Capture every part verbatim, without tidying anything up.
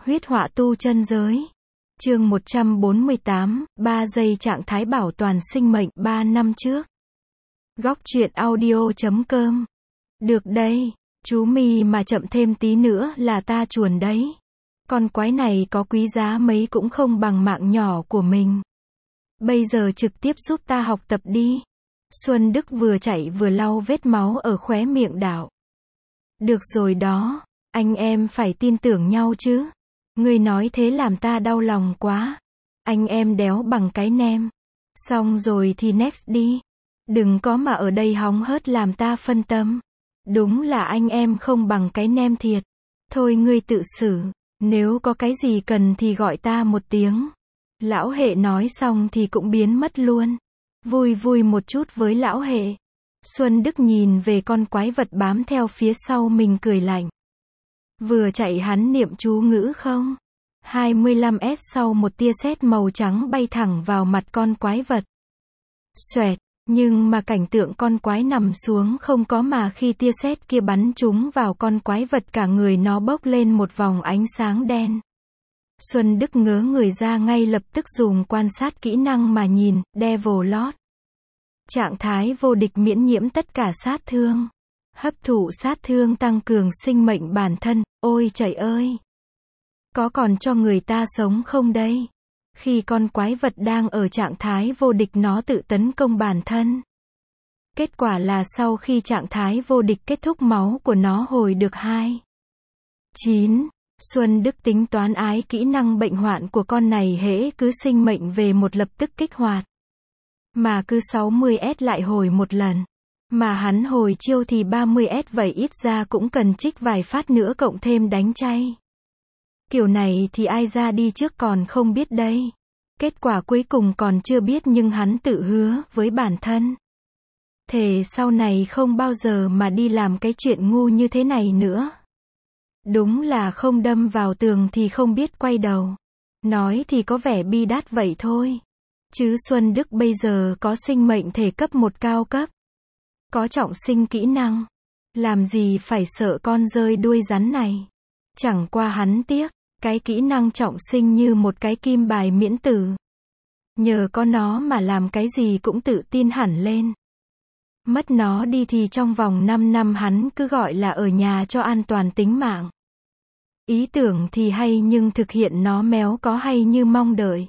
Huyết họa tu chân giới. Chương một trăm bốn mươi tám, ba giây trạng thái bảo toàn sinh mệnh ba năm trước. Góc truyện audio chấm com. Được đây, chú mì mà chậm thêm tí nữa là ta chuồn đấy. Con quái này có quý giá mấy cũng không bằng mạng nhỏ của mình. Bây giờ trực tiếp giúp ta học tập đi. Xuân Đức vừa chạy vừa lau vết máu ở khóe miệng đảo. Được rồi đó, anh em phải tin tưởng nhau chứ. Ngươi nói thế làm ta đau lòng quá. Anh em đéo bằng cái nem. Xong rồi thì next đi. Đừng có mà ở đây hóng hớt làm ta phân tâm. Đúng là anh em không bằng cái nem thiệt. Thôi ngươi tự xử. Nếu có cái gì cần thì gọi ta một tiếng. Lão Hệ nói xong thì cũng biến mất luôn. Vui vui một chút với lão Hệ. Xuân Đức nhìn về con quái vật bám theo phía sau mình cười lạnh. Vừa chạy hắn niệm chú ngữ không? hai mươi lăm S sau một tia sét màu trắng bay thẳng vào mặt con quái vật. Xoẹt, nhưng mà cảnh tượng con quái nằm xuống không có mà khi tia sét kia bắn trúng vào con quái vật cả người nó bốc lên một vòng ánh sáng đen. Xuân Đức ngớ người ra ngay lập tức dùng quan sát kỹ năng mà nhìn, Devil Lord. Trạng thái vô địch miễn nhiễm tất cả sát thương. Hấp thụ sát thương tăng cường sinh mệnh bản thân, ôi trời ơi! Có còn cho người ta sống không đây? Khi con quái vật đang ở trạng thái vô địch nó tự tấn công bản thân. Kết quả là sau khi trạng thái vô địch kết thúc máu của nó hồi được hai. chín. Xuân Đức tính toán ái kỹ năng bệnh hoạn của con này hễ cứ sinh mệnh về một lập tức kích hoạt. Mà cứ sáu mươi S lại hồi một lần. Mà hắn hồi chiêu thì ba mươi S vậy ít ra cũng cần trích vài phát nữa cộng thêm đánh chay. Kiểu này thì ai ra đi trước còn không biết đây. Kết quả cuối cùng còn chưa biết nhưng hắn tự hứa với bản thân. Thề sau này không bao giờ mà đi làm cái chuyện ngu như thế này nữa. Đúng là không đâm vào tường thì không biết quay đầu. Nói thì có vẻ bi đát vậy thôi. Chứ Xuân Đức bây giờ có sinh mệnh thể cấp một cao cấp. Có trọng sinh kỹ năng. Làm gì phải sợ con rơi đuôi rắn này. Chẳng qua hắn tiếc. Cái kỹ năng trọng sinh như một cái kim bài miễn tử. Nhờ có nó mà làm cái gì cũng tự tin hẳn lên. Mất nó đi thì trong vòng năm năm hắn cứ gọi là ở nhà cho an toàn tính mạng. Ý tưởng thì hay nhưng thực hiện nó méo có hay như mong đợi.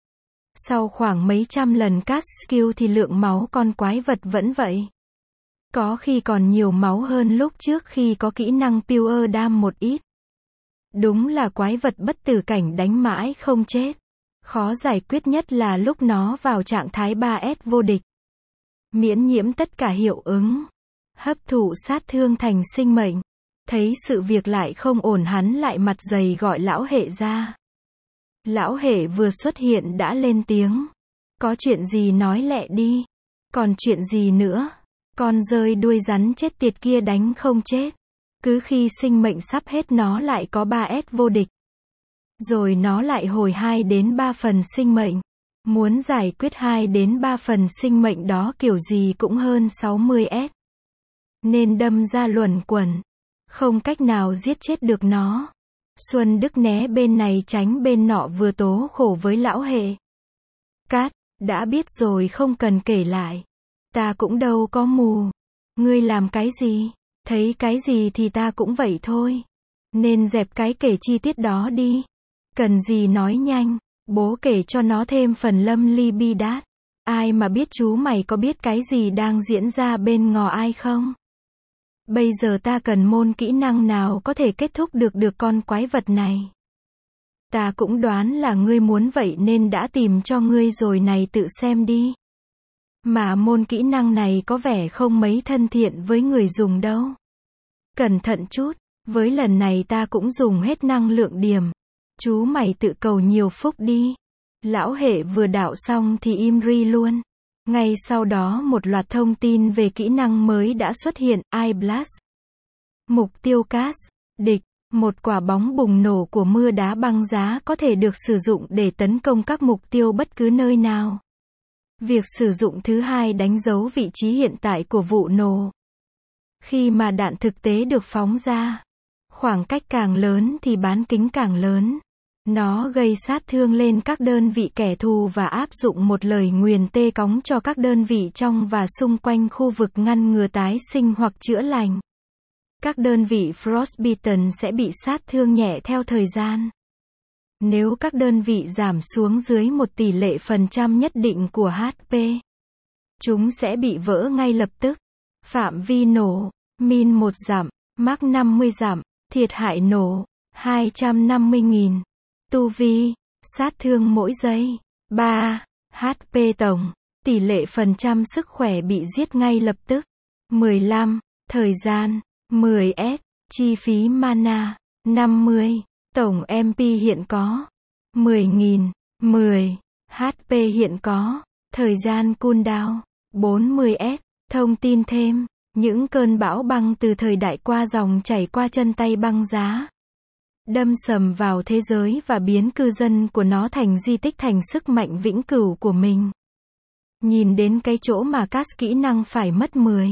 Sau khoảng mấy trăm lần cast skill thì lượng máu con quái vật vẫn vậy. Có khi còn nhiều máu hơn lúc trước khi có kỹ năng Pure Dam một ít. Đúng là quái vật bất tử cảnh đánh mãi không chết. Khó giải quyết nhất là lúc nó vào trạng thái ba S vô địch. Miễn nhiễm tất cả hiệu ứng. Hấp thụ sát thương thành sinh mệnh. Thấy sự việc lại không ổn hắn lại mặt dày gọi lão Hệ ra. Lão Hệ vừa xuất hiện đã lên tiếng. Có chuyện gì nói lẹ đi. Còn chuyện gì nữa? Con rơi đuôi rắn chết tiệt kia đánh không chết. Cứ khi sinh mệnh sắp hết nó lại có ba S vô địch. Rồi nó lại hồi hai đến ba phần sinh mệnh. Muốn giải quyết hai đến ba phần sinh mệnh đó kiểu gì cũng hơn sáu mươi S. Nên đâm ra luẩn quẩn. Không cách nào giết chết được nó. Xuân Đức né bên này tránh bên nọ vừa tố khổ với lão Hệ. Cát, đã biết rồi không cần kể lại. Ta cũng đâu có mù. Ngươi làm cái gì? Thấy cái gì thì ta cũng vậy thôi. Nên dẹp cái kể chi tiết đó đi. Cần gì nói nhanh. Bố kể cho nó thêm phần lâm ly bi đát. Ai mà biết chú mày có biết cái gì đang diễn ra bên ngò ai không? Bây giờ ta cần môn kỹ năng nào có thể kết thúc được được con quái vật này. Ta cũng đoán là ngươi muốn vậy nên đã tìm cho ngươi rồi này tự xem đi. Mà môn kỹ năng này có vẻ không mấy thân thiện với người dùng đâu. Cẩn thận chút, với lần này ta cũng dùng hết năng lượng điểm. Chú mày tự cầu nhiều phúc đi. Lão Hệ vừa đạo xong thì im ri luôn. Ngay sau đó một loạt thông tin về kỹ năng mới đã xuất hiện, Eye Blast. Mục tiêu cast, địch, một quả bóng bùng nổ của mưa đá băng giá có thể được sử dụng để tấn công các mục tiêu bất cứ nơi nào. Việc sử dụng thứ hai đánh dấu vị trí hiện tại của vụ nổ. Khi mà đạn thực tế được phóng ra, khoảng cách càng lớn thì bán kính càng lớn. Nó gây sát thương lên các đơn vị kẻ thù và áp dụng một lời nguyền tê cóng cho các đơn vị trong và xung quanh khu vực ngăn ngừa tái sinh hoặc chữa lành. Các đơn vị frostbitten sẽ bị sát thương nhẹ theo thời gian. Nếu các đơn vị giảm xuống dưới một tỷ lệ phần trăm nhất định của hát pê, chúng sẽ bị vỡ ngay lập tức. Phạm vi nổ, min một dặm, mach năm mươi dặm, thiệt hại nổ, hai trăm năm mươi nghìn. Tu vi, sát thương mỗi giây, ba, hát pê tổng, tỷ lệ phần trăm sức khỏe bị giết ngay lập tức, mười lăm, thời gian, mười S, chi phí mana, năm mươi, tổng em pê hiện có, mười nghìn, mười, hát pê hiện có, thời gian cooldown, bốn mươi S, thông tin thêm, những cơn bão băng từ thời đại qua dòng chảy qua chân tay băng giá, đâm sầm vào thế giới và biến cư dân của nó thành di tích thành sức mạnh vĩnh cửu của mình. Nhìn đến cái chỗ mà các kỹ năng phải mất mười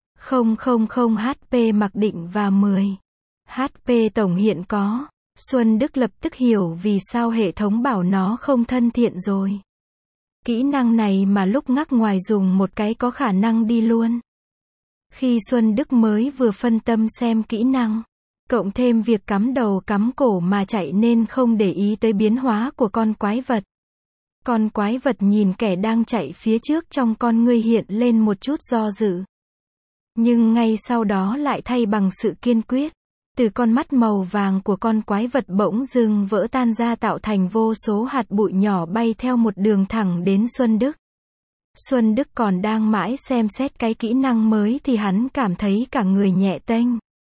nghìn hát pê mặc định và mười hát pê tổng hiện có, Xuân Đức lập tức hiểu vì sao hệ thống bảo nó không thân thiện rồi. Kỹ năng này mà lúc ngắc ngoài dùng một cái có khả năng đi luôn. Khi Xuân Đức mới vừa phân tâm xem kỹ năng, cộng thêm việc cắm đầu cắm cổ mà chạy nên không để ý tới biến hóa của con quái vật. Con quái vật nhìn kẻ đang chạy phía trước trong con ngươi hiện lên một chút do dự. Nhưng ngay sau đó lại thay bằng sự kiên quyết. Từ con mắt màu vàng của con quái vật bỗng dưng vỡ tan ra tạo thành vô số hạt bụi nhỏ bay theo một đường thẳng đến Xuân Đức. Xuân Đức còn đang mãi xem xét cái kỹ năng mới thì hắn cảm thấy cả người nhẹ tênh.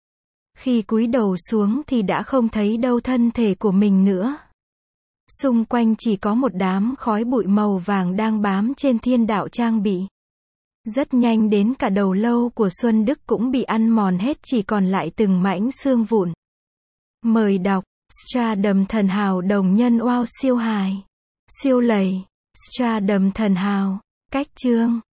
Khi cúi đầu xuống thì đã không thấy đâu thân thể của mình nữa. Xung quanh chỉ có một đám khói bụi màu vàng đang bám trên thiên đạo trang bị. Rất nhanh đến cả đầu lâu của Xuân Đức cũng bị ăn mòn hết, chỉ còn lại từng mảnh xương vụn. Mời đọc, Stardom thần hào đồng nhân wow siêu hài. Siêu lầy, Stardom thần hào, cách chương.